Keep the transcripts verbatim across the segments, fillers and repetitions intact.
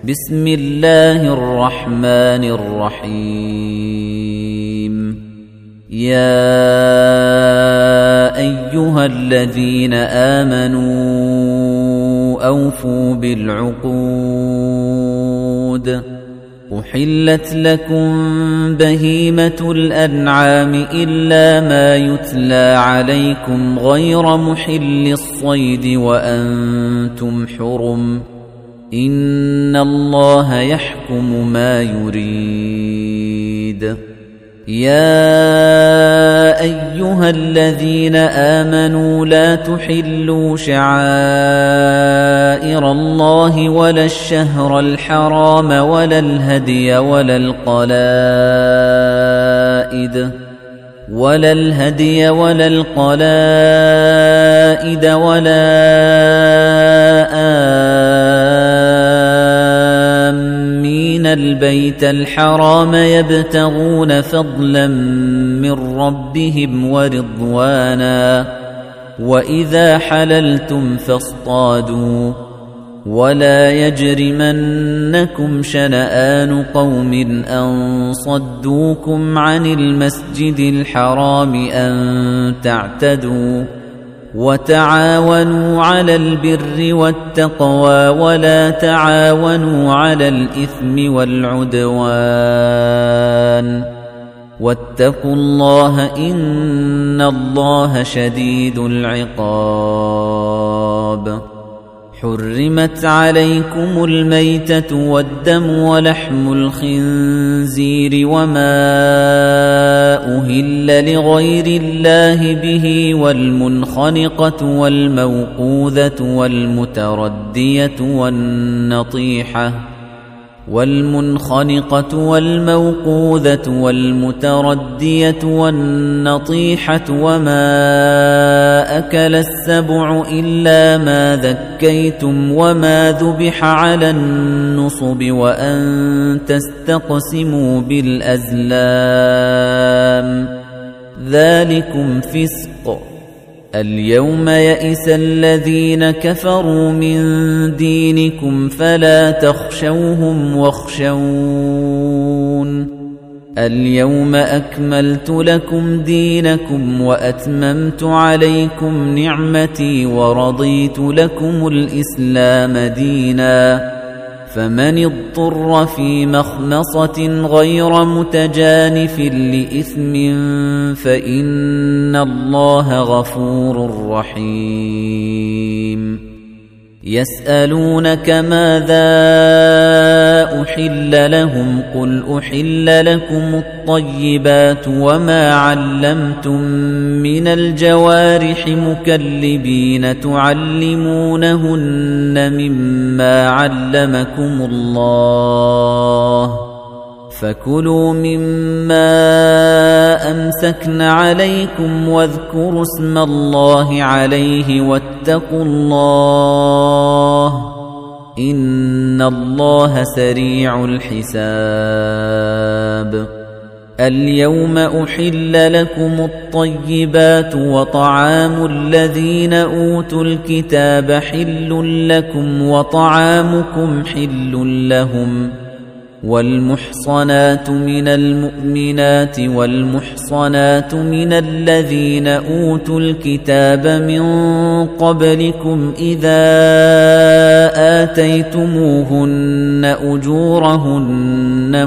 بسم الله الرحمن الرحيم يا أيها الذين آمنوا أوفوا بالعقود أحلت لكم بهيمة الأنعام إلا ما يتلى عليكم غير محل الصيد وأنتم حرم إن الله يحكم ما يريد يا أيها الذين آمنوا لا تحلوا شعائر الله ولا الشهر الحرام ولا الهدي ولا القلائد ولا الهدي ولا القلائد ولا آمين البيت الحرام يبتغون فضلا من ربهم ورضوانا وإذا حللتم فاصطادوا ولا يجرمنكم شنآن قوم أن صدوكم عن المسجد الحرام أن تعتدوا وتعاونوا على البر والتقوى ولا تعاونوا على الإثم والعدوان واتقوا الله إن الله شديد العقاب حرمت عليكم الميتة والدم ولحم الخنزير وما أهل لغير الله به والمنخنقة والموقوذة والمتردية والنطيحة والمنخنقة والموقوذة والمتردية والنطيحة وما أكل السبع إلا ما ذكيتم وما ذبح على النصب وأن تستقسموا بالأزلام ذلكم فسق اليوم يئس الذين كفروا من دينكم فلا تخشوهم واخشون اليوم أكملت لكم دينكم وأتممت عليكم نعمتي ورضيت لكم الإسلام دينا فمن اضطر في مخمصة غير متجانف لإثم فإن الله غفور رحيم يسألونك ماذا أحل لهم قل أحل لكم الطيبات وما علمتم من الجوارح مكلبين تعلمونهن مما علمكم الله فكلوا مما أمسكن عليكم واذكروا اسم الله عليه واتقوا الله إن الله سريع الحساب اليوم أحل لكم الطيبات وطعام الذين أوتوا الكتاب حل لكم وطعامكم حل لهم والمحصنات من المؤمنات والمحصنات من الذين أوتوا الكتاب من قبلكم إذا آتيتموهن أجورهن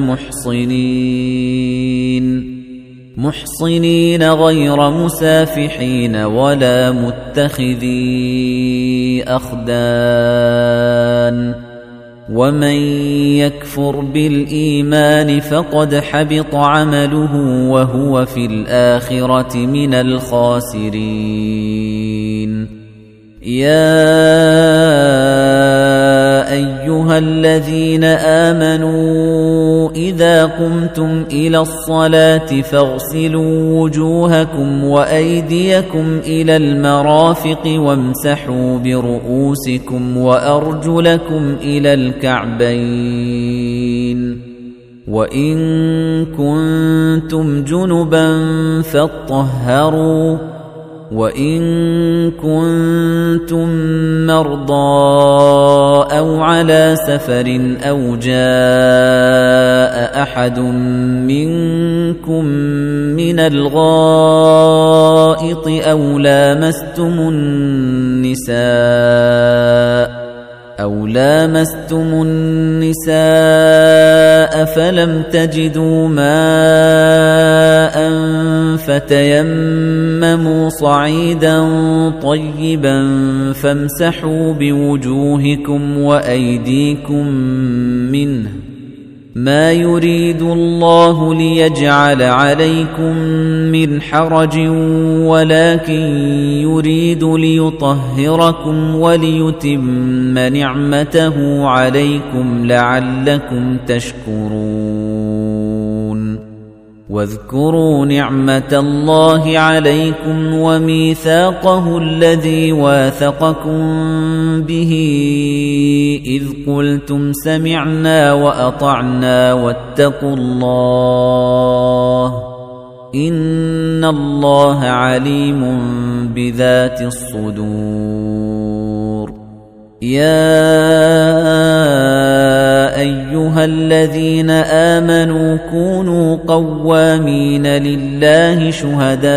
محصنين محصنين غير مسافحين ولا متخذي أخدان ومن يكفر بالإيمان فقد حبط عمله وهو في الآخرة من الخاسرين يا أيها الذين آمنوا إذا قمتم إلى الصلاة فاغسلوا وجوهكم وأيديكم إلى المرافق وامسحوا برؤوسكم وأرجلكم إلى الكعبين وإن كنتم جنبا فاطهروا وإن كنتم مرضى أو على سفر أو جاء أحد منكم من الغائط أو لامستم النساء أو لامستم النساء فلم تجدوا ماء فتيمموا صعيدا طيبا فامسحوا بوجوهكم وأيديكم منه ما يريد الله ليجعل عليكم من حرج ولكن يريد ليطهركم وليتم نعمته عليكم لعلكم تشكرون واذكروا نعمة الله عليكم وميثاقه الذي واثقكم به إذ قلتم سمعنا وأطعنا واتقوا الله إن الله عليم بذات الصدور يا أيها الذين آمنوا كونوا قوامين لله شهداء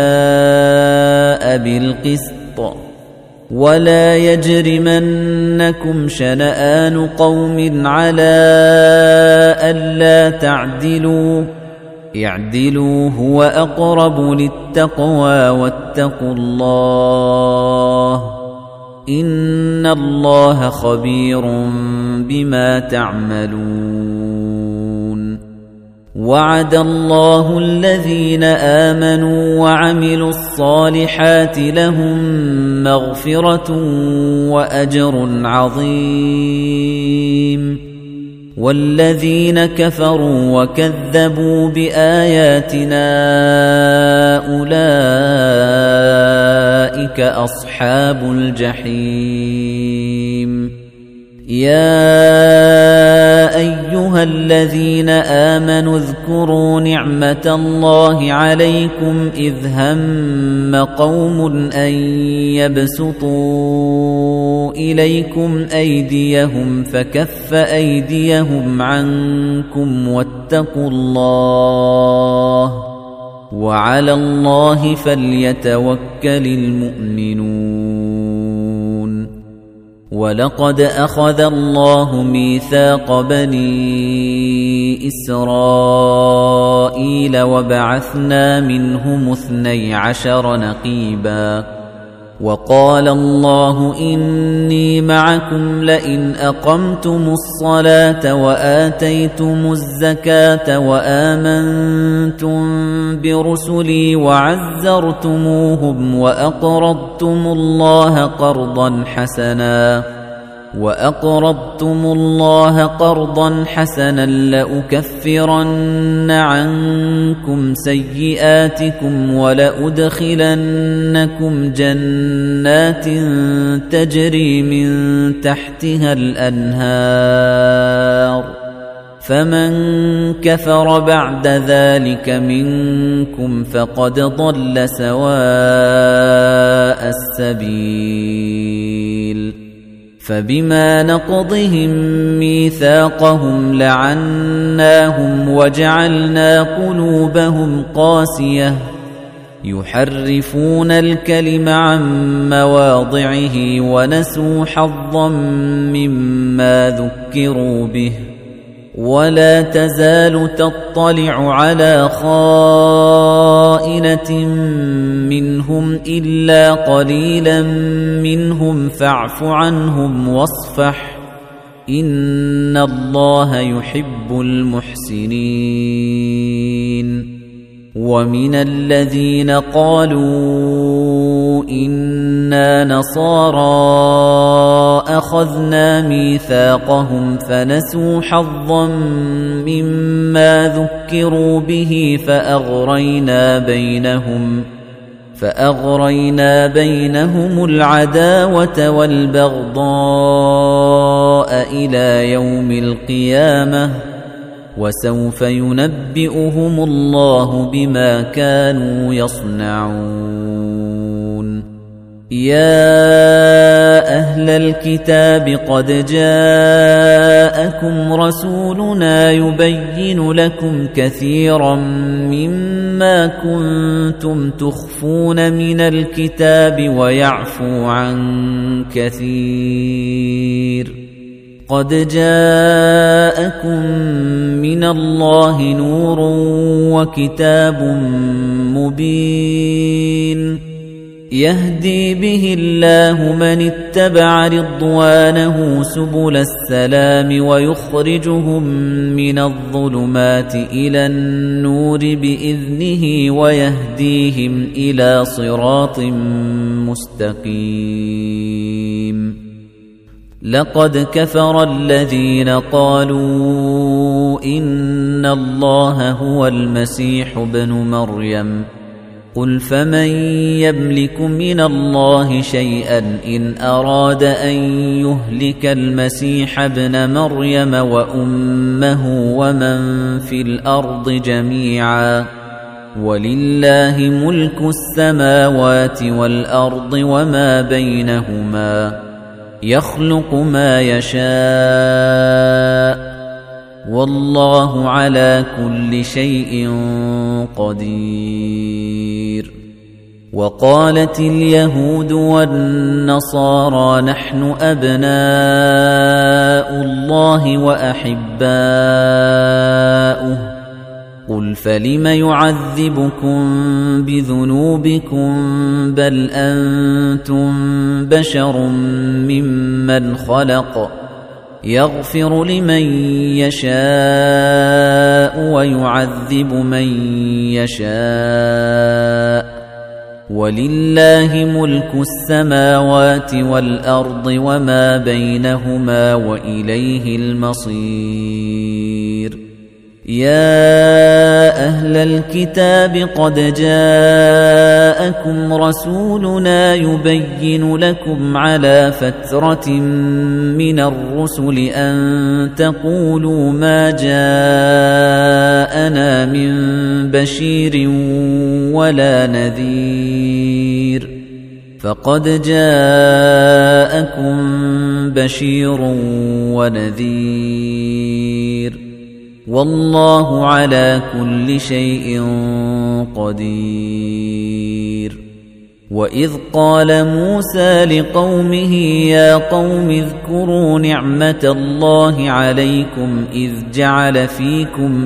بالقسط ولا يجرمنكم شنآن قوم على ألا تعدلوا اعدلوا هو أقرب للتقوى واتقوا الله إن الله خبير بما تعملون وعد الله الذين آمنوا وعملوا الصالحات لهم مغفرة وأجر عظيم والذين كفروا وكذبوا بآياتنا أولئك أصحاب الجحيم يا أيها الذين آمنوا اذكروا نعمة الله عليكم إذ هم قوم أن يبسطوا إليكم أيديهم فكف أيديهم عنكم واتقوا الله وعلى الله فليتوكل المؤمنون ولقد أخذ الله ميثاق بني إسرائيل وبعثنا منهم اثني عشر نقيبا وقال الله إني معكم لئن أقمتم الصلاة وآتيتم الزكاة وآمنتم برسلي وعزرتموهم وأقرضتم الله قرضا حسنا وأقرضتم الله قرضا حسنا لأكفرن عنكم سيئاتكم ولأدخلنكم جنات تجري من تحتها الأنهار فمن كفر بعد ذلك منكم فقد ضل سواء السبيل فبما نقضهم ميثاقهم لعناهم وجعلنا قلوبهم قاسية يحرفون الكلم عن مواضعه ونسوا حظا مما ذكروا به ولا تزال تطلع على خائنة منهم إلا قليلا منهم فاعف عنهم واصفح إن الله يحب المحسنين ومن الذين قالوا إنا نصارى أخذنا ميثاقهم فنسوا حظا مما ذكروا به فأغرينا بينهم فأغرينا بينهم العداوة والبغضاء إلى يوم القيامة وسوف ينبئهم الله بما كانوا يصنعون يا أهل الكتاب قد جاءكم رسولنا يبين لكم كثيرا مما كنتم تخفون من الكتاب ويعفو عن كثير قد جاءكم من الله نور وكتاب مبين يهدي به الله من اتبع رضوانه سبل السلام ويخرجهم من الظلمات إلى النور بإذنه ويهديهم إلى صراط مستقيم لقد كفر الذين قالوا إن الله هو المسيح ابن مريم قل فمن يملك من الله شيئا إن أراد أن يهلك المسيح ابن مريم وأمه ومن في الأرض جميعا ولله ملك السماوات والأرض وما بينهما يخلق ما يشاء والله على كل شيء قدير وقالت اليهود والنصارى نحن أبناء الله وأحباؤه قل فلم يعذبكم بذنوبكم بل أنتم بشر ممن خلق يغفر لمن يشاء ويعذب من يشاء ولله ملك السماوات والأرض وما بينهما وإليه المصير يا أهل الكتاب قد جاءكم رسولنا يبين لكم على فترة من الرسل أن تقولوا ما جاءنا من بشير ولا نذير فقد جاءكم بشير ونذير والله على كل شيء قدير وإذ قال موسى لقومه يا قوم اذكروا نعمة الله عليكم إذ جعل فيكم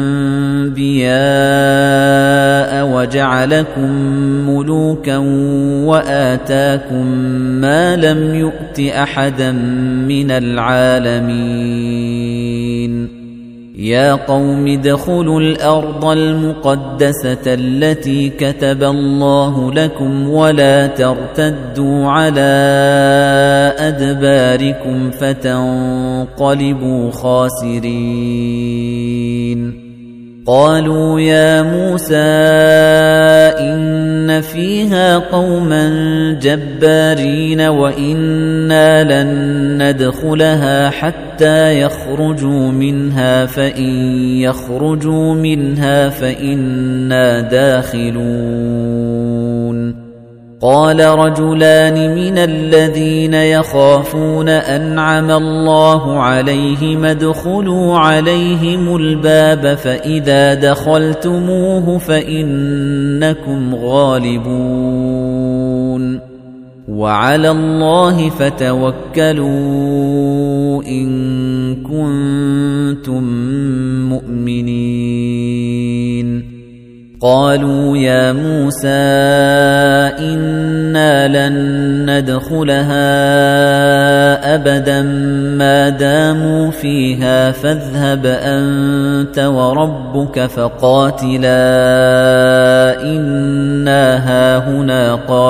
أنبياء وجعلكم ملوكا وآتاكم ما لم يؤت أحدا من العالمين يا قوم ادخلوا الأرض المقدسة التي كتب الله لكم ولا ترتدوا على أدباركم فتنقلبوا خاسرين قالوا يا موسى إن فيها قوما جبارين وإنا لن ندخلها حتى يخرجوا منها فإن يخرجوا منها فإنا داخلون قال رجلان من الذين يخافون أنعم الله عليهم ادخلوا عليهم الباب فإذا دخلتموه فإنكم غالبون وعلى الله فتوكلوا إن كنتم مؤمنين قالوا يا موسى إنا لن ندخلها أبدا ما داموا فيها فاذهب أنت وربك فقاتلا إنا هاهنا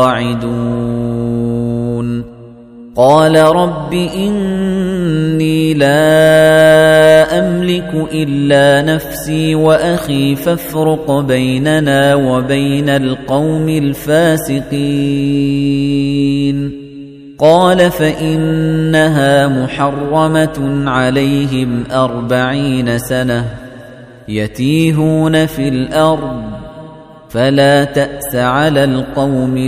قاعدون قال رب إني لا أملك إلا نفسي وأخي فافرق بيننا وبين القوم الفاسقين قال فإنها محرمة عليهم أربعين سنة يتيهون في الأرض فلا تأس على القوم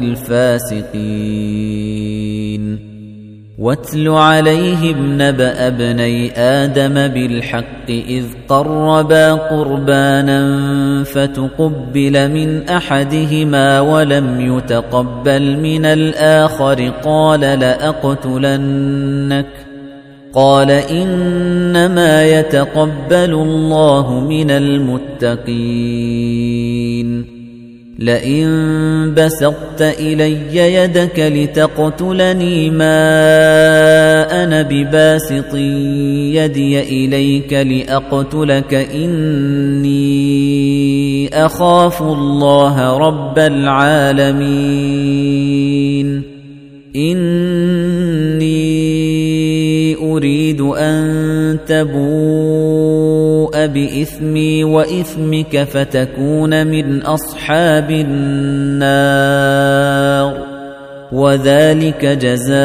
الفاسقين واتل عليهم نبأ ابني آدم بالحق إذ قربا قربانا فتقبل من أحدهما ولم يتقبل من الآخر قال لأقتلنك قال إنما يتقبل الله من المتقين لئن بسطت إلي يدك لتقتلني ما أنا بباسط يدي إليك لأقتلك إني أخاف الله رب العالمين إني أريد أن تبوء بإثمي وإثمك فتكون من أصحاب النار وذلك جزاء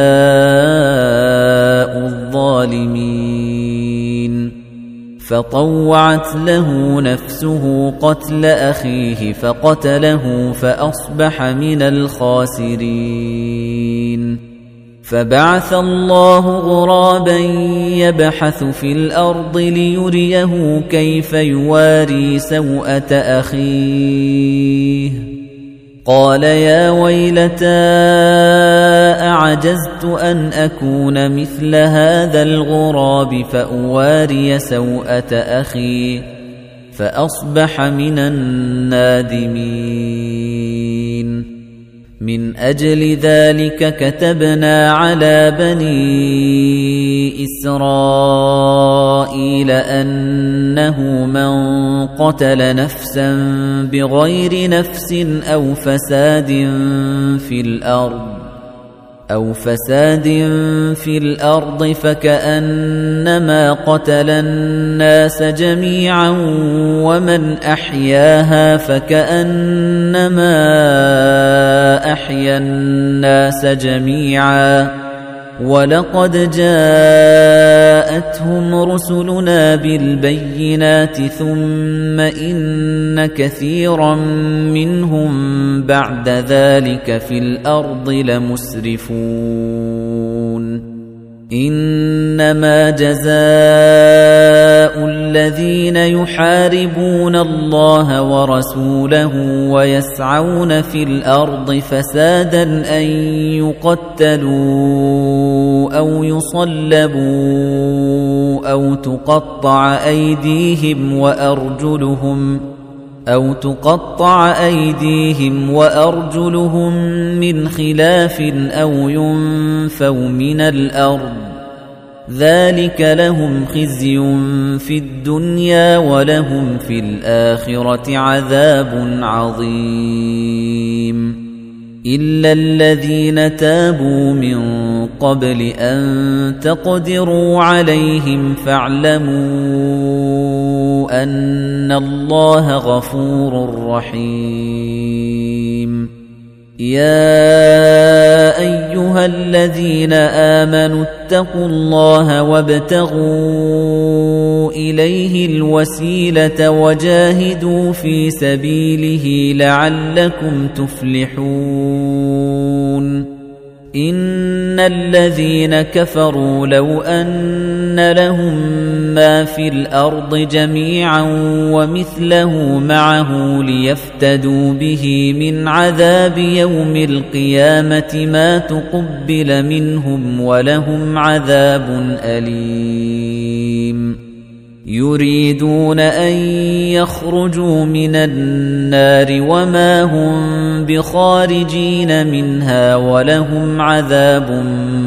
الظالمين فطوعت له نفسه قتل أخيه فقتله فأصبح من الخاسرين فبعث الله غرابا يبحث في الأرض ليريه كيف يواري سوءة أخيه قال يا ويلتى أعجزت أن أكون مثل هذا الغراب فأواري سوءة أخي فأصبح من النادمين من أجل ذلك كتبنا على بني إسرائيل أنه من قتل نفسا بغير نفس أو فساد في الأرض أو فساد في الأرض فكأنما قتل الناس جميعا ومن أحياها فكأنما أحيا الناس جميعا ولقد جاءتهم رسلنا بالبينات ثم إن كثيرا منهم بعد ذلك في الأرض لمسرفون إنما جزاء الذين يحاربون الله ورسوله ويسعون في الأرض فسادا أن يقتلوا أو يصلبوا أو تقطع أيديهم وأرجلهم أو تقطع أيديهم وأرجلهم من خلاف أو ينفوا من الأرض ذلك لهم خزي في الدنيا ولهم في الآخرة عذاب عظيم إلا الذين تابوا من قبل أن تقدروا عليهم فاعلموا أن الله غفور رحيم يا أيها الذين آمنوا اتقوا الله وابتغوا إليه الوسيلة وجاهدوا في سبيله لعلكم تفلحون إن الذين كفروا لو أن لهم ما في الأرض جميعا ومثله معه ليفتدوا به من عذاب يوم القيامة ما تقبل منهم ولهم عذاب أليم يريدون أن يخرجوا من النار وما هم بخارجين منها ولهم عذاب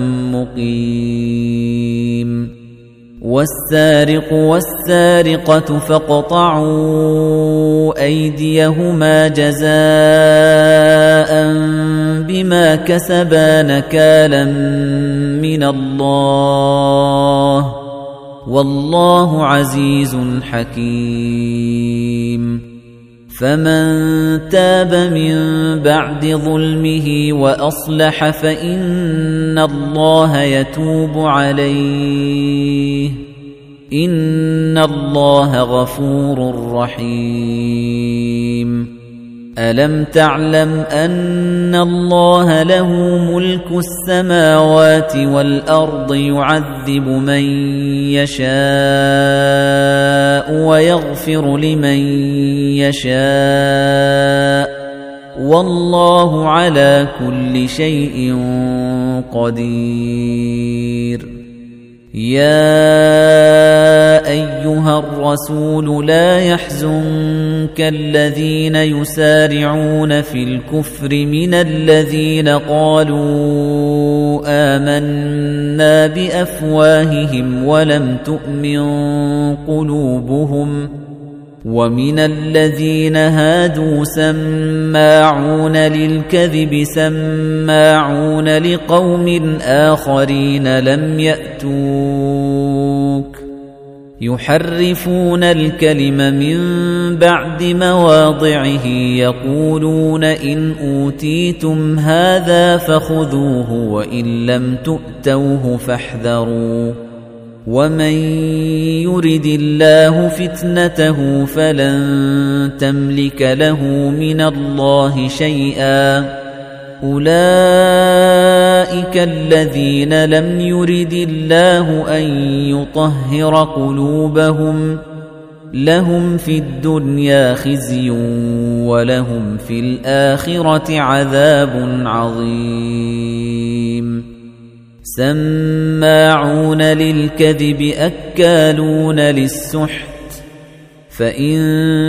مقيم والسارق والسارقة فاقطعوا أيديهما جزاء بما كسبا نكالا من الله والله عزيز حكيم فمن تاب من بعد ظلمه وأصلح فإن الله يتوب عليه إن الله غفور رحيم أَلَمْ تَعْلَمْ أَنَّ اللَّهَ لَهُ مُلْكُ السَّمَاوَاتِ وَالْأَرْضِ يُعَذِّبُ مَن يَشَاءُ وَيَغْفِرُ لِمَن يَشَاءُ وَاللَّهُ عَلَى كُلِّ شَيْءٍ قَدِيرٌ يَا أَيُّهَا الرَّسُولُ لَا يَحْزُنكَ الَّذِينَ يُسَارِعُونَ فِي الْكُفْرِ مِنَ الَّذِينَ قَالُوا آمَنَّا بِأَفْوَاهِهِمْ وَلَمْ تُؤْمِنْ قُلُوبُهُمْ وَمِنَ الَّذِينَ هَادُوا سَمَّاعُونَ لِلْكَذِبِ سَمَّاعُونَ لِقَوْمٍ آخَرِينَ لَمْ يَأْتُوكَ يُحَرِّفُونَ الْكَلِمَ مِنْ بَعْدِ مَوَاضِعِهِ يَقُولُونَ إِنْ أُوتِيتُمْ هَذَا فَخُذُوهُ وَإِنْ لَمْ تُؤْتَوْهُ فاحذروا وَمَن يُرِدِ اللَّهُ فِتْنَتَهُ فَلَن تَمْلِكَ لَهُ مِنَ اللَّهِ شَيْئًا أُولَئِكَ الَّذِينَ لَمْ يُرِدِ اللَّهُ أَن يُطَهِّرَ قُلُوبَهُمْ لَهُمْ فِي الدُّنْيَا خِزْيٌ وَلَهُمْ فِي الْآخِرَةِ عَذَابٌ عَظِيمٌ سَمَّاعُونَ لِلْكَذِبِ أَكَّالُونَ لِلسُّحْتِ فَإِن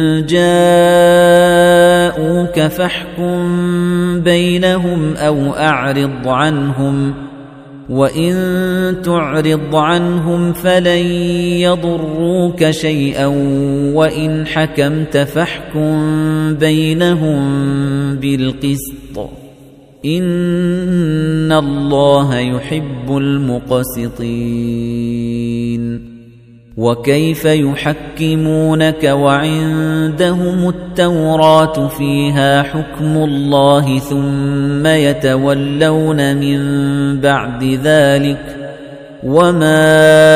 جَاءُوكَ فَاحْكُم بَيْنَهُمْ أَوْ أَعْرِضْ عَنْهُمْ وَإِن تُعْرِضْ عَنْهُمْ فَلَن يَضُرُّوكَ شَيْئًا وَإِنْ حَكَمْتَ فَاحْكُم بَيْنَهُم بِالْقِسْطِ إِنَّ اللَّهَ يُحِبُّ الْمُقْسِطِينَ وَكَيْفَ يُحَكِّمُونَكَ وَعِندَهُمُ التَّوْرَاةُ فِيهَا حُكْمُ اللَّهِ ثُمَّ يَتَوَلَّوْنَ مِن بَعْدِ ذَلِكَ وَمَا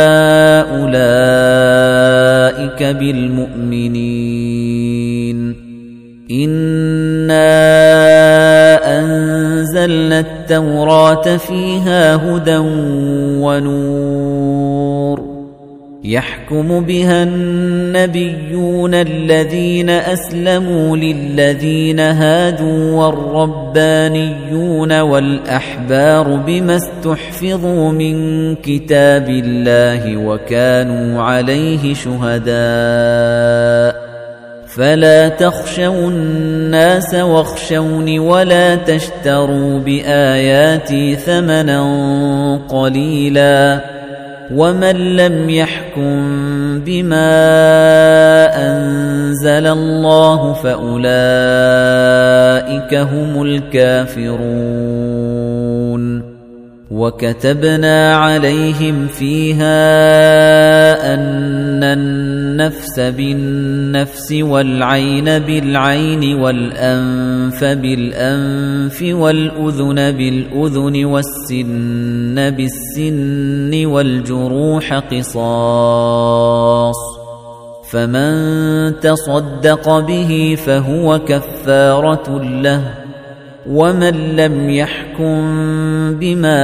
أُولَئِكَ بِالْمُؤْمِنِينَ إِنَّا أَنزَلْنَا التَّوْرَاةَ فِيهَا هُدًى وَنُورٌ يَحْكُمُ بِهَا النَّبِيُّونَ الَّذِينَ أَسْلَمُوا لِلَّذِينَ هَادُوا وَالرَّبَّانِيُّونَ وَالْأَحْبَارُ بِمَا اسْتُحْفِظُوا مِنْ كِتَابِ اللَّهِ وَكَانُوا عَلَيْهِ شُهَدَاءَ فَلَا تَخْشَوُا النَّاسَ وَاخْشَوْنِ وَلَا تَشْتَرُوا بِآيَاتِي ثَمَنًا قَلِيلًا وَمَن لَّمْ يَحْكُم بِمَا أَنزَلَ اللَّهُ فَأُولَئِكَ هُمُ الْكَافِرُونَ وَكَتَبْنَا عَلَيْهِمْ فِيهَا أَنَّ النَّفْسَ بِالنَّفْسِ وَالْعَيْنَ بِالْعَيْنِ وَالْأَنفَ بِالْأَنفِ وَالْأُذُنَ بِالْأُذُنِ وَالسِّنَّ بِالسِّنِّ وَالْجُرُوحَ قِصَاصٌ فَمَن تَصَدَّقَ بِهِ فَهُوَ كَفَّارَةٌ لَّهُ وَمَن لَّمْ يَحْكُم بِمَا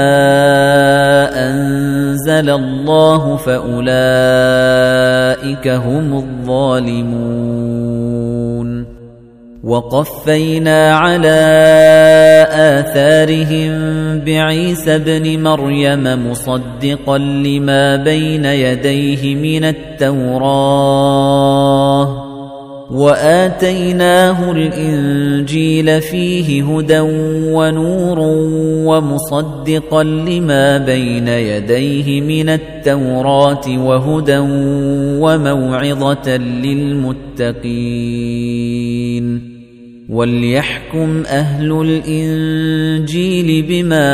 أَنزَلَ اللَّهُ فَأُولَئِكَ هُمُ الظَّالِمُونَ وَقَفَّيْنَا عَلَى آثَارِهِم بِعِيسَى ابْنِ مَرْيَمَ مُصَدِّقًا لِّمَا بَيْنَ يَدَيْهِ مِنَ التَّوْرَاةِ وَآتَيْنَاهُ الْإِنجِيلَ فِيهِ هُدًى وَنُورٌ وَمُصَدِّقًا لِّمَا بَيْنَ يَدَيْهِ مِنَ التَّوْرَاةِ وَهُدًى وَمَوْعِظَةً لِّلْمُتَّقِينَ وَلْيَحْكُمْ أَهْلُ الْإِنجِيلِ بِمَا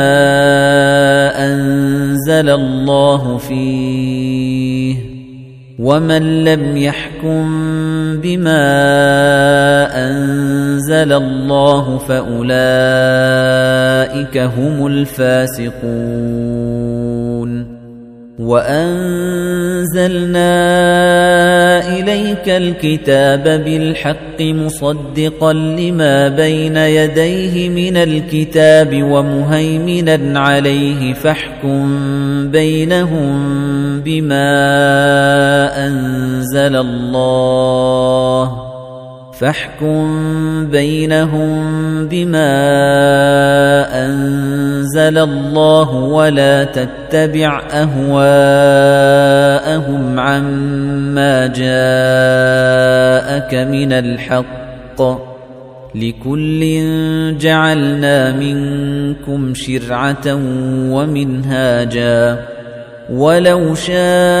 أَنزَلَ اللَّهُ فِيهِ وَمَن لَّمْ يَحْكُم بِمَا أَنزَلَ اللَّهُ فَأُولَئِكَ هُمُ الْفَاسِقُونَ وَأَنزَلْنَا إليك الكتاب بالحق مصدقا لما بين يديه من الكتاب ومهيمنا عليه فاحكم بينهم بما أنزل الله فاحكم بينهم بما أنزل الله ولا تتبع أهواءهم عما جاءك من الحق لكل جعلنا منكم شرعة ومنهاجا ولو شاء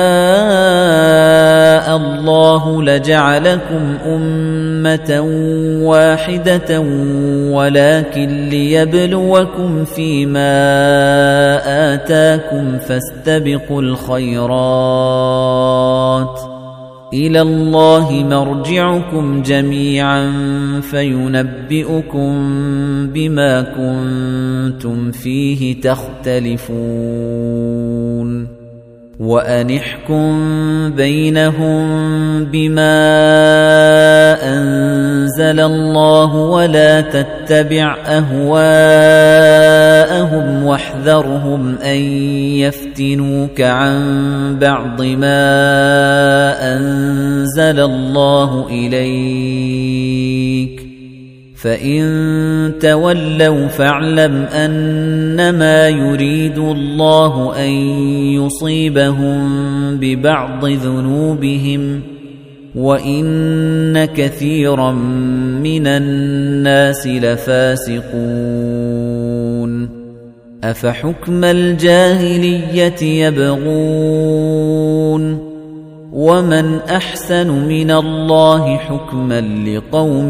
الله لجعلكم أمة واحدة ولكن ليبلوكم فيما آتاكم فاستبقوا الخيرات إلى الله مرجعكم جميعا فينبئكم بما كنتم فيه تختلفون وأنحكم بينهم بما أنزل الله ولا تتبع أهواءهم واحذرهم أن يفتنوك عن بعض ما أنزل الله إليك فإن تولوا فاعلم أنما يريد الله أن يصيبهم ببعض ذنوبهم وإن كثيرا من الناس لفاسقون أفحكم الجاهلية يبغون ومن أحسن من الله حكما لقوم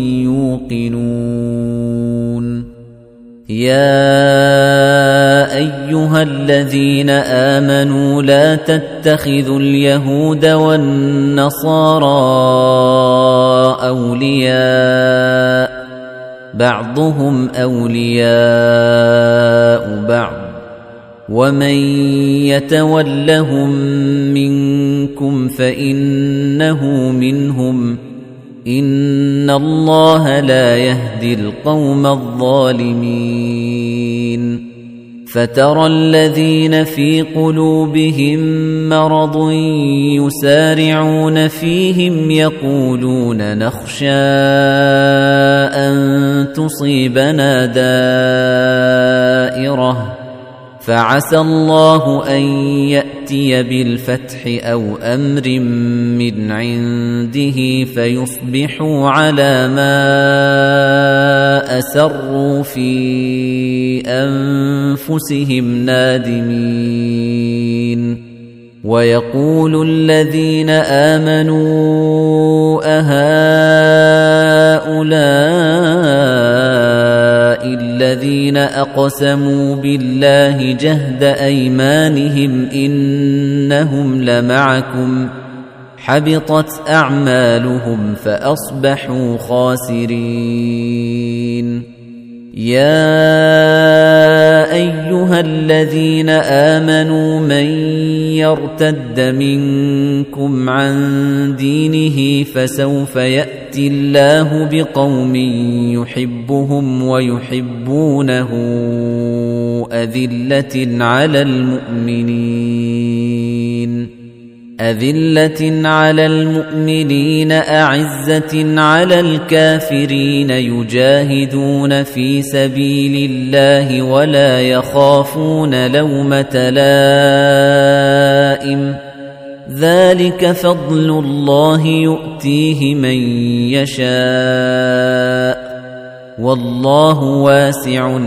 يوقنون يا أيها الذين آمنوا لا تتخذوا اليهود والنصارى أولياء بعضهم أولياء بعض ومن يتولهم منكم فإنه منهم إن الله لا يهدي القوم الظالمين فترى الذين في قلوبهم مرض يسارعون فيهم يقولون نخشى أن تصيبنا دائرة فعسى الله أن يأتي بالفتح أو أمر من عنده فيصبحوا على ما أسروا في أنفسهم نادمين ويقول الذين آمنوا أهؤلاء الذين أقسموا بالله جهد أيمانهم إنهم لمعكم حبطت أعمالهم فأصبحوا خاسرين يا أيها الذين آمنوا من يرتد منكم عن دينه فسوف يأتي الله بقوم يحبهم ويحبونه أذلة على المؤمنين أذلة على المؤمنين أعزة على الكافرين يجاهدون في سبيل الله ولا يخافون لومة لائم ذلك فضل الله يؤتيه من يشاء والله واسع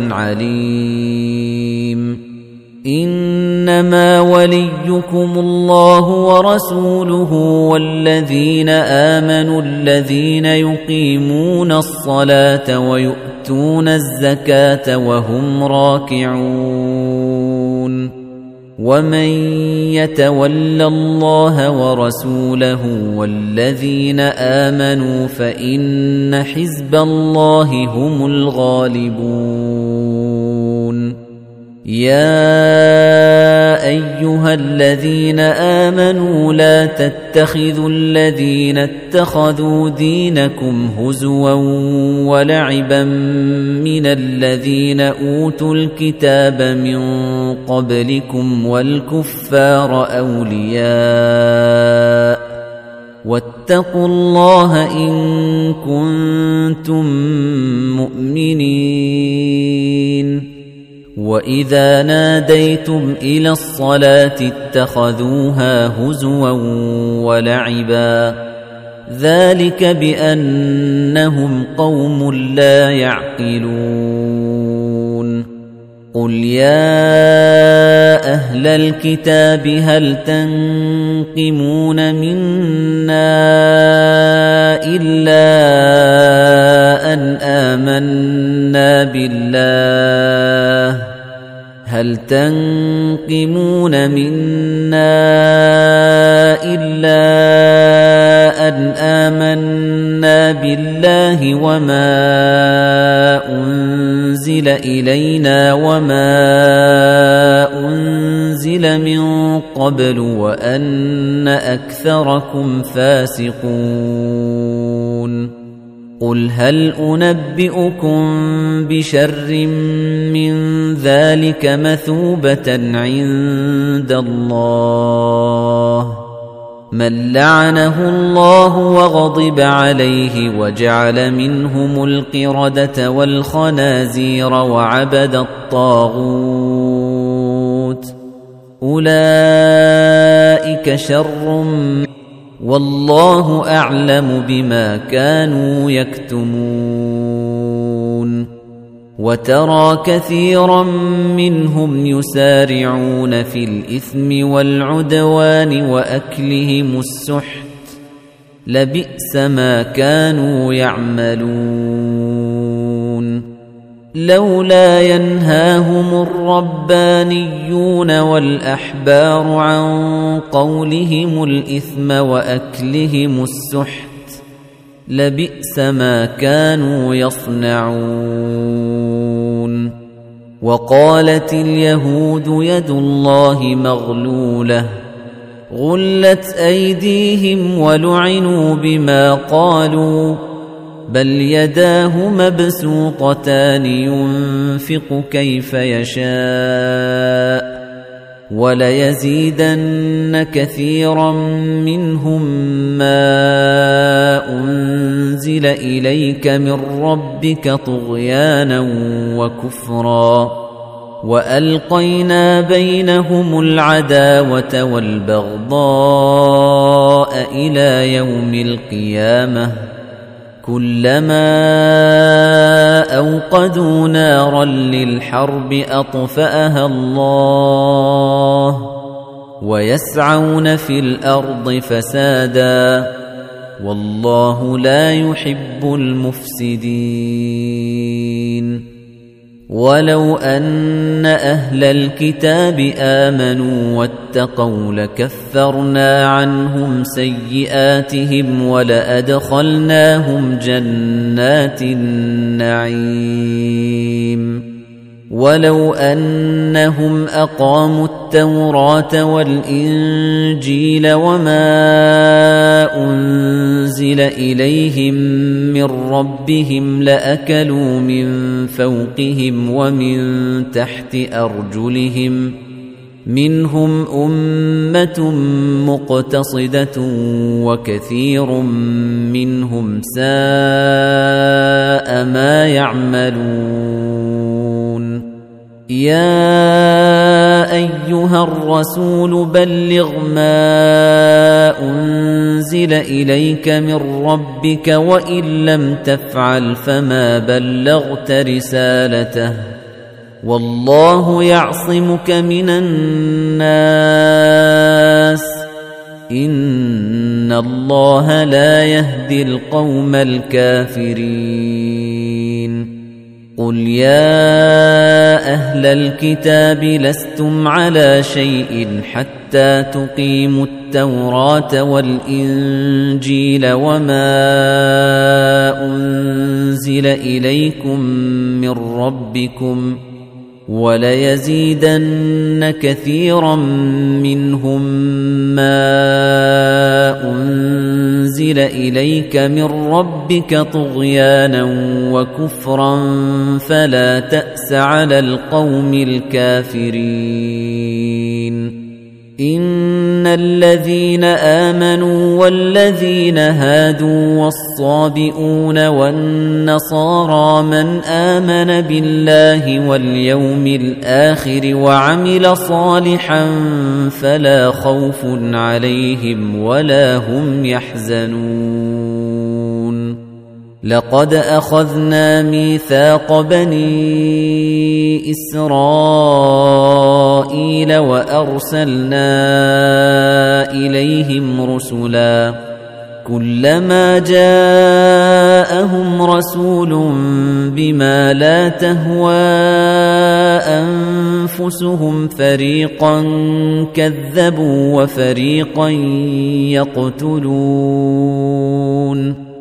عليم إنما وليكم الله ورسوله والذين آمنوا الذين يقيمون الصلاة ويؤتون الزكاة وهم راكعون ومن يتول الله ورسوله والذين آمنوا فإن حزب الله هم الغالبون يا أيها الذين آمنوا لا تتخذوا الذين اتخذوا دينكم هزوا ولعبا من الذين أوتوا الكتاب من قبلكم والكفار أولياء واتقوا الله إن كنتم مؤمنين وإذا ناديتم إلى الصلاة اتخذوها هزوا ولعبا ذلك بأنهم قوم لا يعقلون قل يا أهل الكتاب هل تنقمون منا إلا أن آمنا بالله هل تنقمون منا إلا أن آمنا بالله وما أنزل إلينا وما أنزل من قبل وأن أكثركم فاسقون قل هل أنبئكم بشر من ذلك مثوبة عند الله من لعنه الله وغضب عليه وجعل منهم القردة والخنازير وعبد الطاغوت أولئك شر والله أعلم بما كانوا يكتمون وترى كثيرا منهم يسارعون في الإثم والعدوان وأكلهم السحت لبئس ما كانوا يعملون لولا ينهاهم الربانيون والأحبار عن قولهم الإثم وأكلهم السحت لبئس ما كانوا يصنعون وقالت اليهود يد الله مغلولة غلت أيديهم ولعنوا بما قالوا بل يداه مبسوطتان ينفق كيف يشاء وليزيدن كثيرا منهم ما أنزل إليك من ربك طغيانا وكفرا وألقينا بينهم العداوة والبغضاء إلى يوم القيامة كلما أوقدوا نارا للحرب أطفأها الله ويسعون في الأرض فسادا والله لا يحب المفسدين ولو أن أهل الكتاب آمنوا واتقوا لكفرنا عنهم سيئاتهم ولأدخلناهم جنات النعيم ولو أنهم أقاموا التوراة والإنجيل وما أنزل إليهم من ربهم لأكلوا من فوقهم ومن تحت أرجلهم منهم أمة مقتصدة وكثير منهم ساء ما يعملون يا أيها الرسول بلغ ما أنزل إليك من ربك وإن لم تفعل فما بلغت رسالته والله يعصمك من الناس إن الله لا يهدي القوم الكافرين قل يا أهل الكتاب لستم على شيء حتى تقيموا التوراة والإنجيل وما أنزل إليكم من ربكم وَلَيَزِيدَنَّ كَثِيرًا مِّنْهُم مَّا أُنزِلَ إِلَيْكَ مِن رَّبِّكَ طُغْيَانًا وَكُفْرًا فَلَا تَأْسَ عَلَى الْقَوْمِ الْكَافِرِينَ إِنَّ الَّذِينَ آمَنُوا وَالَّذِينَ هَادُوا وَالصَّابِئُونَ وَالنَّصَارَىٰ مَنْ آمَنَ بِاللَّهِ وَالْيَوْمِ الْآخِرِ وَعَمِلَ صَالِحًا فَلَا خَوْفٌ عَلَيْهِمْ وَلَا هُمْ يَحْزَنُونَ لَقَدْ أَخَذْنَا مِيثَاقَ بَنِي إِسْرَائِيلَ وَأَرْسَلْنَا إِلَيْهِمْ رُسُلًا كُلَّمَا جَاءَهُمْ رَسُولٌ بِمَا لَا تَهْوَىٰ أَنفُسُهُمْ فَرِيقًا كَذَّبُوا وَفَرِيقًا يَقْتُلُونَ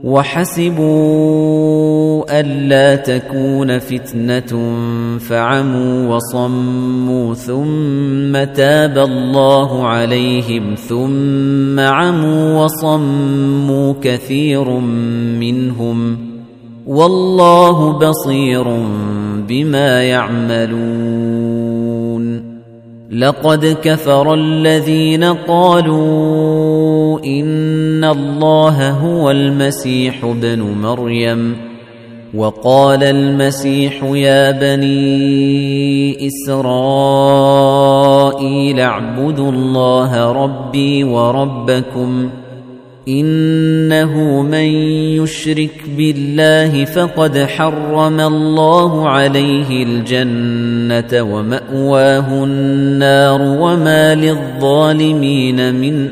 وَحَسِبُوا أَلَّا تَكُونَ فِتْنَةٌ فَعَمُوا وَصَمُّوا ثُمَّ تَابَ اللَّهُ عَلَيْهِمْ ثُمَّ عَمُوا وَصَمُّوا كَثِيرٌ مِّنْهُمْ وَاللَّهُ بَصِيرٌ بِمَا يَعْمَلُونَ لَقَدْ كَفَرَ الَّذِينَ قَالُوا إِنَّ اللَّهَ هُوَ الْمَسِيحُ ابْنُ مَرْيَمَ وَقَالَ الْمَسِيحُ يَا بَنِي إِسْرَائِيلَ اعْبُدُوا اللَّهَ رَبِّي وَرَبَّكُمْ إِنَّهُ مَن يُشْرِكْ بِاللَّهِ فَقَدْ حَرَّمَ اللَّهُ عَلَيْهِ الْجَنَّةَ وَمَأْوَاهُ النَّارُ وَمَا لِلظَّالِمِينَ مِنْ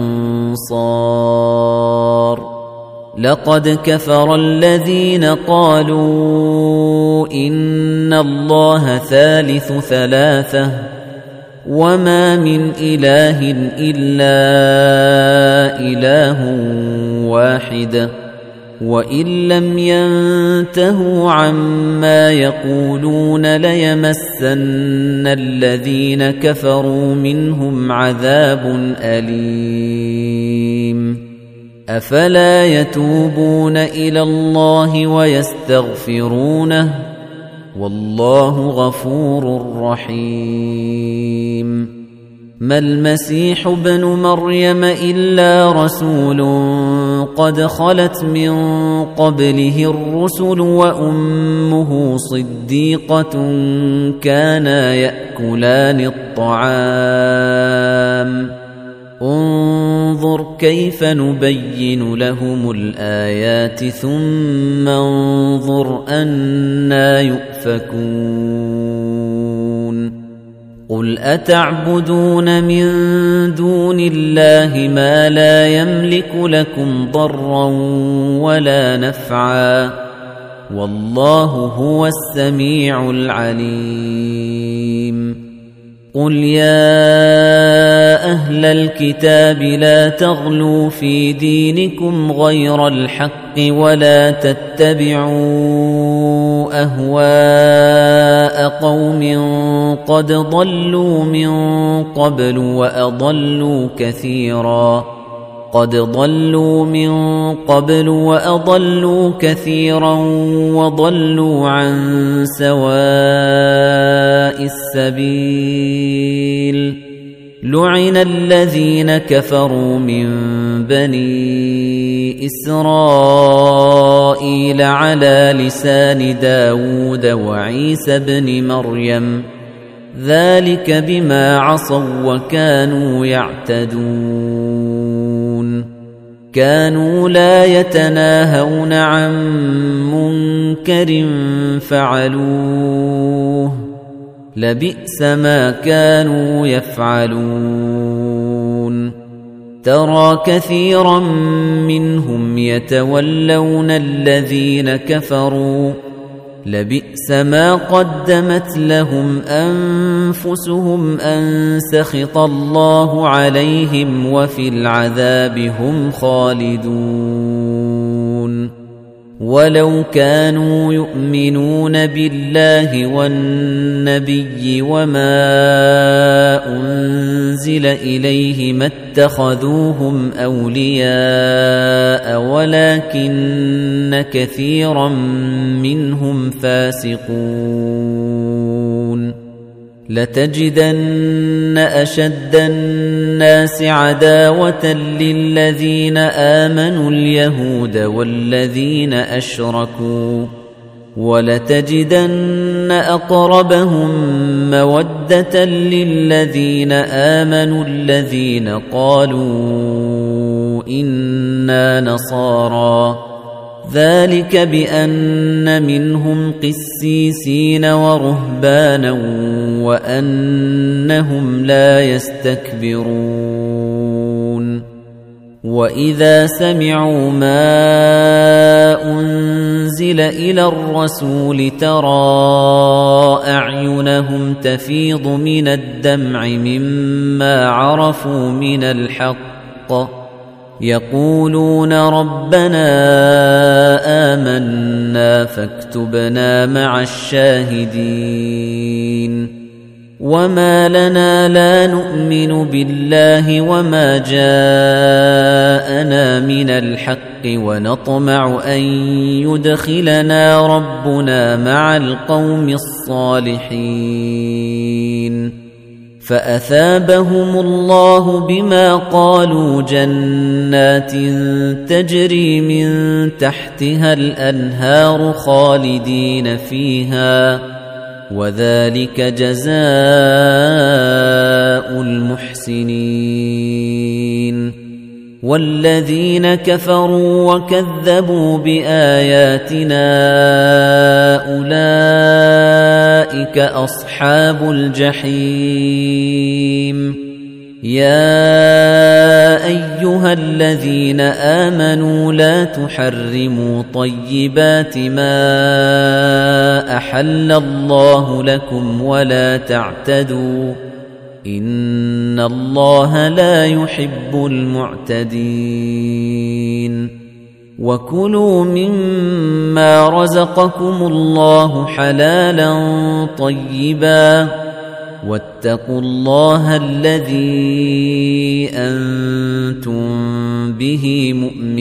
أَنصَارٍ لَقَدْ كَفَرَ الَّذِينَ قَالُوا إِنَّ اللَّهَ ثَالِثُ ثَلَاثَةٍ وَمَا مِنْ إِلَٰهٍ إِلَّا إِلَٰهٌ وَاحِدٌ وَإِن لَّمْ يَنْتَهُوا عَمَّا يَقُولُونَ لَيَمَسَّنَّ الَّذِينَ كَفَرُوا مِنْهُمْ عَذَابٌ أَلِيمٌ أَفَلَا يَتُوبُونَ إِلَى اللَّهِ وَيَسْتَغْفِرُونَهُ وَاللَّهُ غَفُورٌ رَّحِيمٌ مَا الْمَسِيحُ ابْنُ مَرْيَمَ إِلَّا رَسُولٌ قَدْ خَلَتْ مِن قَبْلِهِ الرُّسُلُ وَأُمُّهُ صِدِّيقَةٌ كَانَا يَأْكُلَانِ الطَّعَامَ انظُرْ كَيْفَ نُبَيِّنُ لَهُمُ الْآيَاتِ ثُمَّ انظُرْ أَنَّىٰ يُؤْفَكُونَ قُلْ أَتَعْبُدُونَ مِن دُونِ اللَّهِ مَا لَا يَمْلِكُ لَكُمْ ضَرًّا وَلَا نَفْعًا وَاللَّهُ هُوَ السَّمِيعُ الْعَلِيمُ قُلْ يَا أَهْلَ الْكِتَابِ لَا تَغْلُوا فِي دِينِكُمْ غَيْرَ الْحَقِّ وَلَا تَتَّبِعُوا أَهْوَاءَ قَوْمٍ قَدْ ضَلُّوا مِن قَبْلُ وَأَضَلُّوا كَثِيرًا قَدْ ضَلُّوا مِن قَبْلُ وَأَضَلُّوا كَثِيرًا وَضَلُّوا عَن سَوَاءِ السَّبِيلِ لُعِنَ الَّذِينَ كَفَرُوا مِن بَنِي إِسْرَائِيلَ عَلَى لِسَانِ دَاوُودَ وَعِيسَى ابْنِ مَرْيَمَ ذَلِكَ بِمَا عَصَوا وَّكَانُوا يَعْتَدُونَ كَانُوا لَا يَتَنَاهَوْنَ عَن مُّنكَرٍ فَعَلُوهُ لَبِئْسَ مَا كَانُوا يَفْعَلُونَ تَرَى كَثِيرًا مِّنْهُمْ يَتَوَلَّوْنَ الَّذِينَ كَفَرُوا لَبِئْسَ مَا قَدَّمَتْ لَهُمْ أَنفُسُهُمْ أَن سَخِطَ اللَّهُ عَلَيْهِمْ وَفِي الْعَذَابِ هُمْ خَالِدُونَ ولو كانوا يؤمنون بالله والنبي وما أنزل إليه ما اتخذوهم أولياء ولكن كثيرا منهم فاسقون لتجدن أشد الناس عداوة للذين آمنوا اليهود والذين أشركوا ولتجدن أقربهم مودة للذين آمنوا الذين قالوا إنا نصارى ذلك بأن منهم قسيسين ورهبانا وأنهم لا يستكبرون وإذا سمعوا ما أنزل إلى الرسول ترى أعينهم تفيض من الدمع مما عرفوا من الحق يقولون ربنا آمنا فاكتبنا مع الشاهدين وما لنا لا نؤمن بالله وما جاءنا من الحق ونطمع أن يدخلنا ربنا مع القوم الصالحين فأثابهم الله بما قالوا جنات تجري من تحتها الأنهار خالدين فيها وذلك جزاء المحسنين والذين كفروا وكذبوا بآياتنا أولئك أصحاب الجحيم يا أيها الذين آمنوا لا تحرموا طيبات ما أحل الله لكم ولا تعتدوا إن الله لا يحب المعتدين وكلوا مما رزقكم الله حلالا طيبا واتقوا الله الذي أنتم به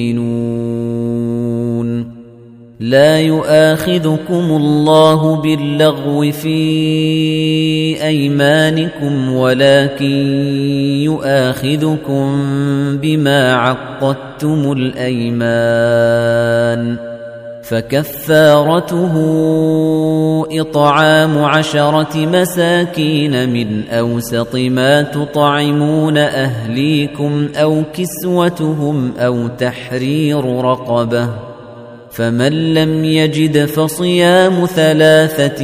مؤمنون لا يؤاخذكم الله باللغو في أيمانكم ولكن يؤاخذكم بما عقدتم الأيمان فكفارته إطعام عشرة مساكين من أوسط ما تطعمون أهليكم أو كسوتهم أو تحرير رقبة فمن لم يجد فصيام ثلاثة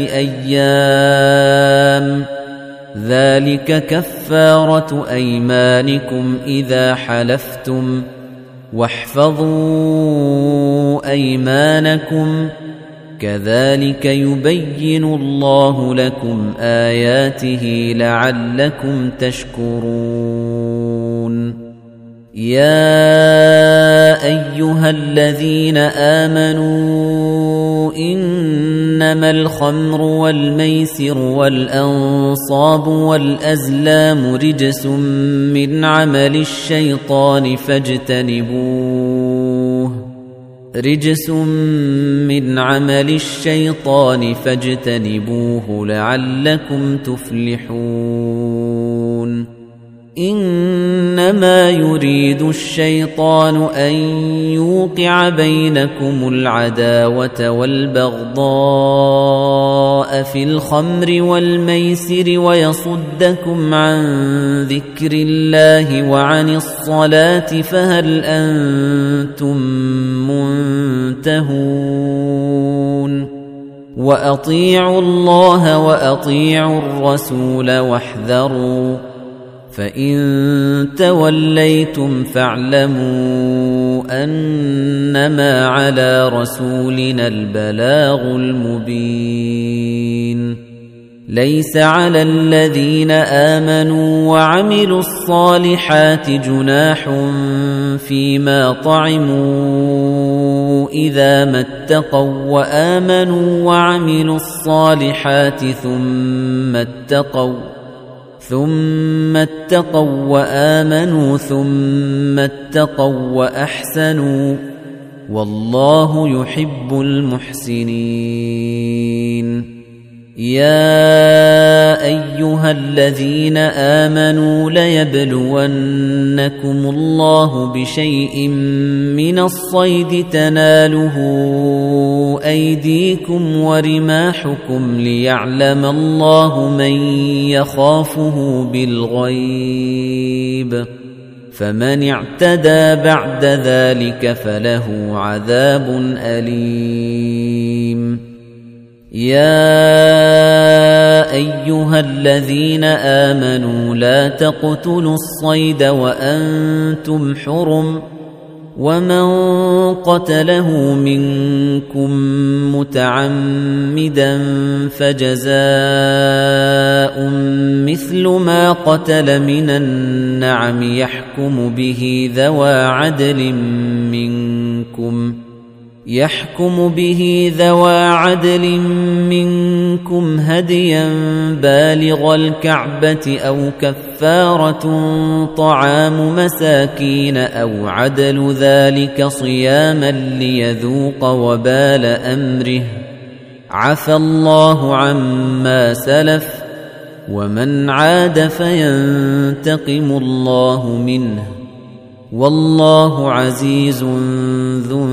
أيام ذلك كفارة أيمانكم إذا حلفتم واحفظوا أيمانكم كذلك يبين الله لكم آياته لعلكم تشكرون يا أيها الذين آمنوا إنما الخمر والميسر والأنصاب والأزلام رجس من عمل الشيطان فاجتنبوه رجس من عمل الشيطان فاجتنبوه لعلكم تفلحون إنما يريد الشيطان أن يوقع بينكم العداوة والبغضاء في الخمر والميسر ويصدكم عن ذكر الله وعن الصلاة فهل أنتم منتهون وأطيعوا الله وأطيعوا الرسول واحذروا فإن توليتم فاعلموا أنما على رسولنا البلاغ المبين ليس على الذين آمنوا وعملوا الصالحات جناح فيما طعموا إذا ما اتقوا وآمنوا وعملوا الصالحات ثم اتقوا ثم اتقوا وآمنوا ثم اتقوا وأحسنوا والله يحب المحسنين. يا أيها الذين آمنوا ليبلونكم الله بشيء من الصيد تناله أيديكم ورماحكم ليعلم الله من يخافه بالغيب فمن اعتدى بعد ذلك فله عذاب أليم. يا أيها الذين آمنوا لا تقتلوا الصيد وأنتم حرم ومن قتله منكم متعمدا فجزاء مثل ما قتل من النعم يحكم به ذوى عدل منكم يحكم به ذوى عدل منكم هديا بالغ الكعبة أو كفارة طعام مساكين أو عدل ذلك صياما ليذوق وبال أمره عفى الله عما سلف ومن عاد فينتقم الله منه والله عزيز ذو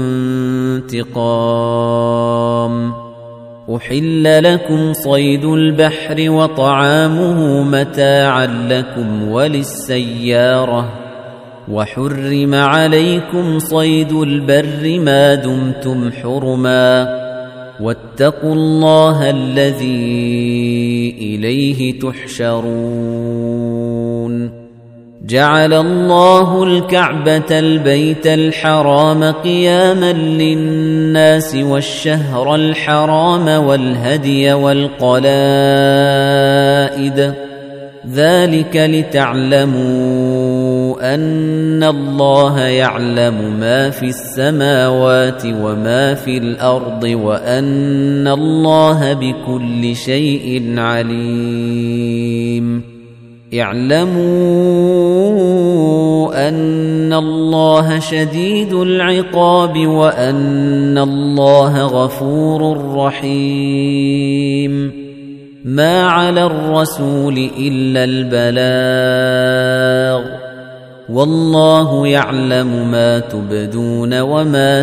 انتقام. أحل لكم صيد البحر وطعامه متاعا لكم وللسيارة وحرم عليكم صيد البر ما دمتم حرما واتقوا الله الذي إليه تحشرون. جعل الله الكعبة البيت الحرام قياما للناس والشهر الحرام والهدي والقلائد ذلك لتعلموا أن الله يعلم ما في السماوات وما في الأرض وأن الله بكل شيء عليم. اعلموا أن الله شديد العقاب وأن الله غفور رحيم. ما على الرسول إلا البلاغ والله يعلم ما تبدون وما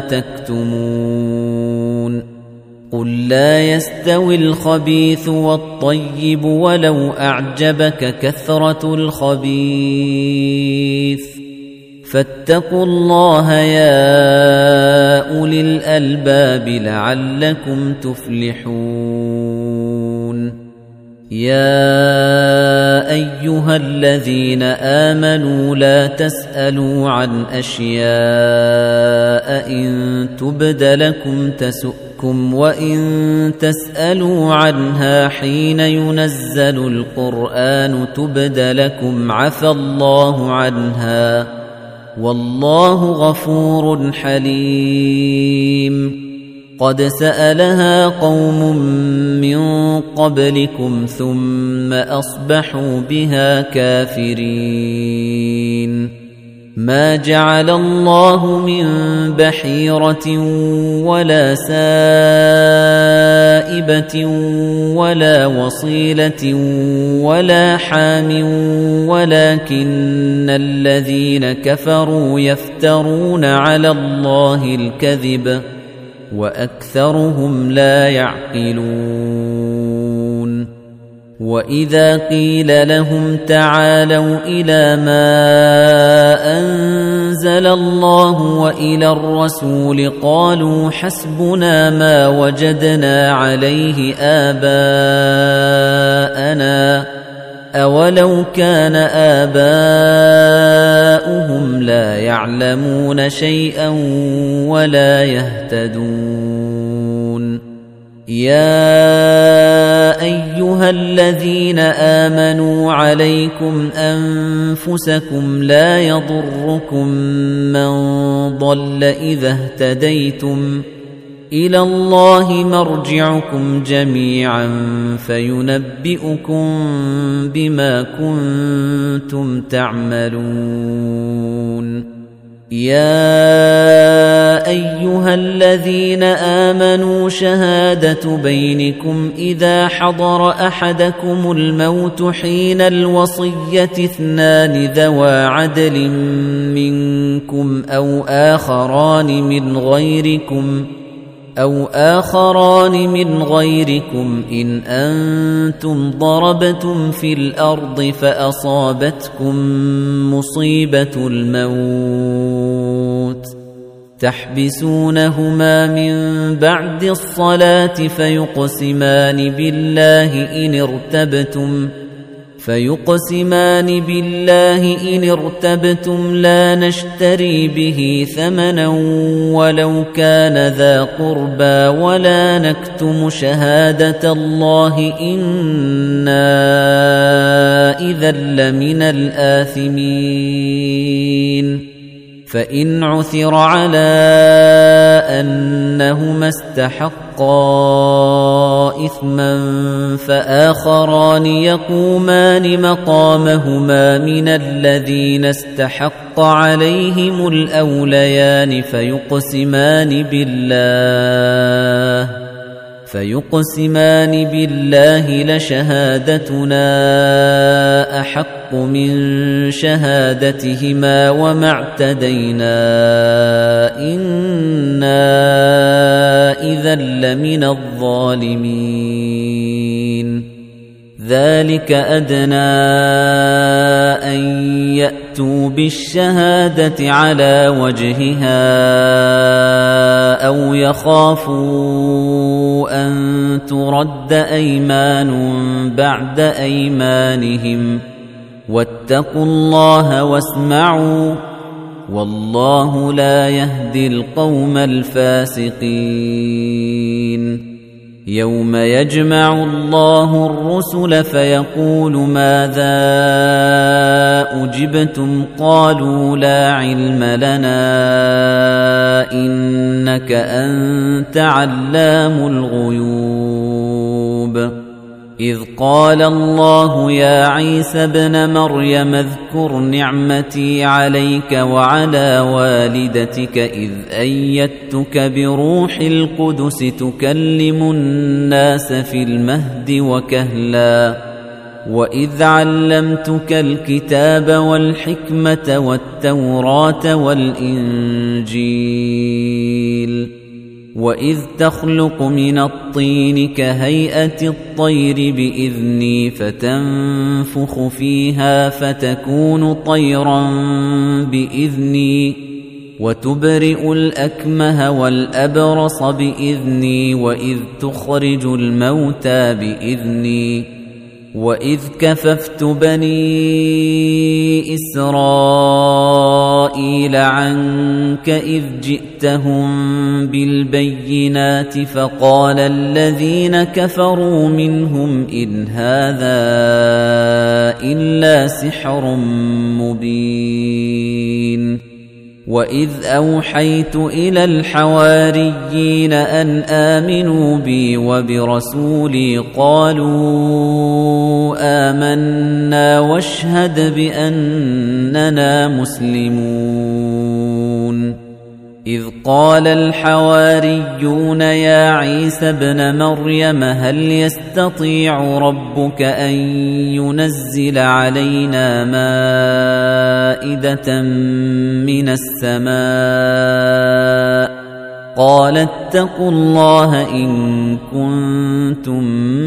تكتمون. قل لا يستوي الخبيث والطيب ولو أعجبك كثرة الخبيث فاتقوا الله يا أولي الألباب لعلكم تفلحون. يا أيها الذين آمنوا لا تسألوا عن أشياء إن تبد لكم تسؤكم وإن تسألوا عنها حين ينزل القرآن تبد لكم عفى الله عنها والله غفور حليم. قد سألها قوم من قبلكم ثم أصبحوا بها كافرين. ما جعل الله من بحيرة ولا سائبة ولا وصيلة ولا حام ولكن الذين كفروا يفترون على الله الكذب وأكثرهم لا يعقلون. وإذا قيل لهم تعالوا إلى ما أنزل الله وإلى الرسول قالوا حسبنا ما وجدنا عليه آباءنا أولو كان آباؤهم لا يعلمون شيئا ولا يهتدون. يا أيها الذين آمنوا عليكم أنفسكم لا يضركم من ضل إذا اهتديتم إلى الله مرجعكم جميعا فينبئكم بما كنتم تعملون يا أيها الذين آمنوا شهادة بينكم إذا حضر أحدكم الموت حين الوصية اثنان ذوى عدل منكم أو آخران من غيركم أو آخران من غيركم إن أنتم ضربتم في الأرض فأصابتكم مصيبة الموت تحبسونهما من بعد الصلاة فيقسمان بالله إن ارتبتم فيقسمان بالله إن ارتبتم لا نشتري به ثمنا ولو كان ذا قربى ولا نكتم شهادة الله إنا إذا لمن الآثمين فإن عثر على أنهما استحقا إثما فآخران يقومان مقامهما من الذين استحق عليهم الأوليان فيقسمان بالله فيقسمان بالله لشهادتنا أحق من شهادتهما وما اعتدينا إنا إذا لمن الظالمين ذلك أدنى أن يأتوا بالشهادة على وجهها أو يخافوا أن ترد أيمان بعد أيمانهم واتقوا الله واسمعوا والله لا يهدي القوم الفاسقين يوم يجمع الله الرسل فيقول ماذا أجبتم قالوا لا علم لنا إنك أنت علام الغيوب إذ قال الله يا عيسى ابن مريم اذكر نعمتي عليك وعلى والدتك إذ أيدتك بروح القدس تكلم الناس في المهد وكهلا وإذ علمتك الكتاب والحكمة والتوراة والإنجيل وإذ تخلق من الطين كهيئة الطير بإذني فتنفخ فيها فتكون طيرا بإذني وتبرئ الأكمه والأبرص بإذني وإذ تخرج الموتى بإذني وإذ كففت بني إسرائيل عنك إذ جئتهم بالبينات فقال الذين كفروا منهم إن هذا إلا سحر مبين وإذ أوحيت إلى الحواريين أن آمنوا بي وبرسولي قالوا آمنا واشهد بأننا مسلمون إذ قال الحواريون يا عيسى ابن مريم هل يستطيع ربك أن ينزل علينا مائدة من السماء قال اتقوا الله إن كنتم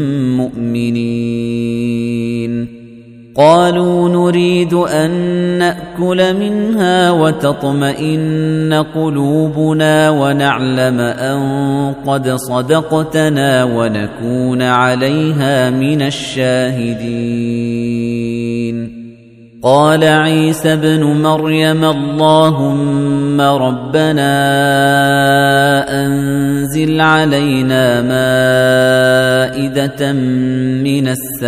مؤمنين قالوا نريد أن نأكل منها وتطمئن قلوبنا ونعلم أن قد صدقتنا ونكون عليها من الشاهدين قال عيسى ابن مريم اللهم ربنا أنزل أنزل علينا مائدة من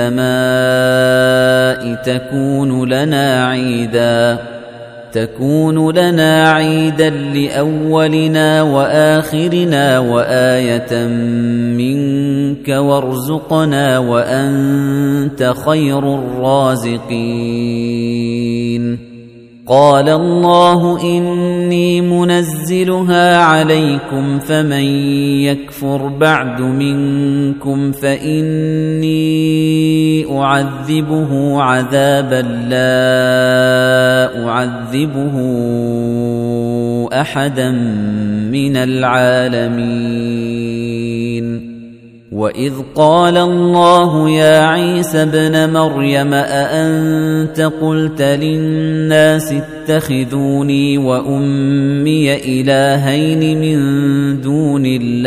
السماء تكون لنا عيداً تكون لنا عيدا لأولنا وآخرنا وآية منك وارزقنا وأنت خير الرازقين قال الله إني منزلها عليكم فمن يكفر بعد منكم فإني أعذبه عذابا لا أعذبه أحدا من العالمين وإذ قال الله يا عيسى ابن مريم أأنت قلت للناس اتخذوني وأمي إلهين من دون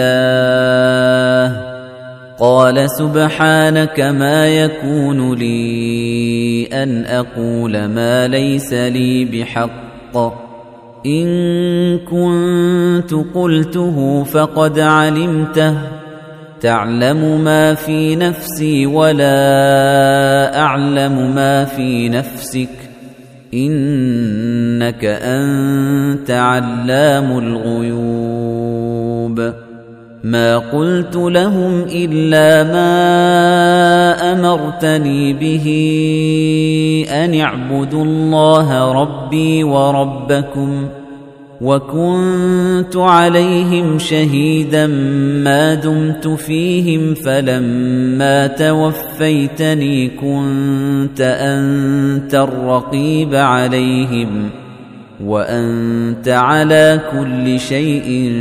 الله قال سبحانك ما يكون لي أن أقول ما ليس لي بحق إن كنت قلته فقد علمته تعلم ما في نفسي ولا أعلم ما في نفسك إنك أنت علام الغيوب ما قلت لهم إلا ما أمرتني به أن اعبدوا الله ربي وربكم وكنت عليهم شهيدا ما دمت فيهم فلما توفيتني كنت أنت الرقيب عليهم وأنت على كل شيء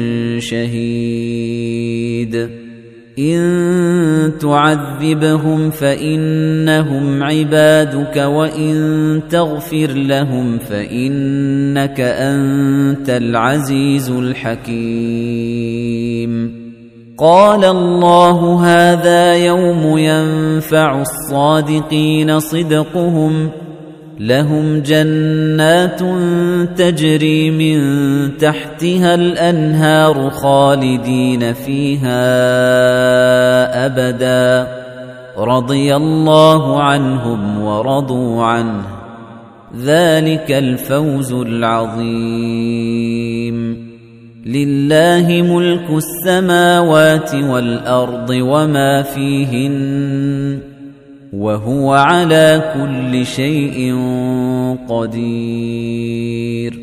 شهيد إن تعذبهم فإنهم عبادك وإن تغفر لهم فإنك أنت العزيز الحكيم قال الله هذا يوم ينفع الصادقين صدقهم لهم جنات تجري من تحتها الأنهار خالدين فيها أبدا رضي الله عنهم ورضوا عنه ذلك الفوز العظيم لله ملك السماوات والأرض وما فيهن وهو على كل شيء قدير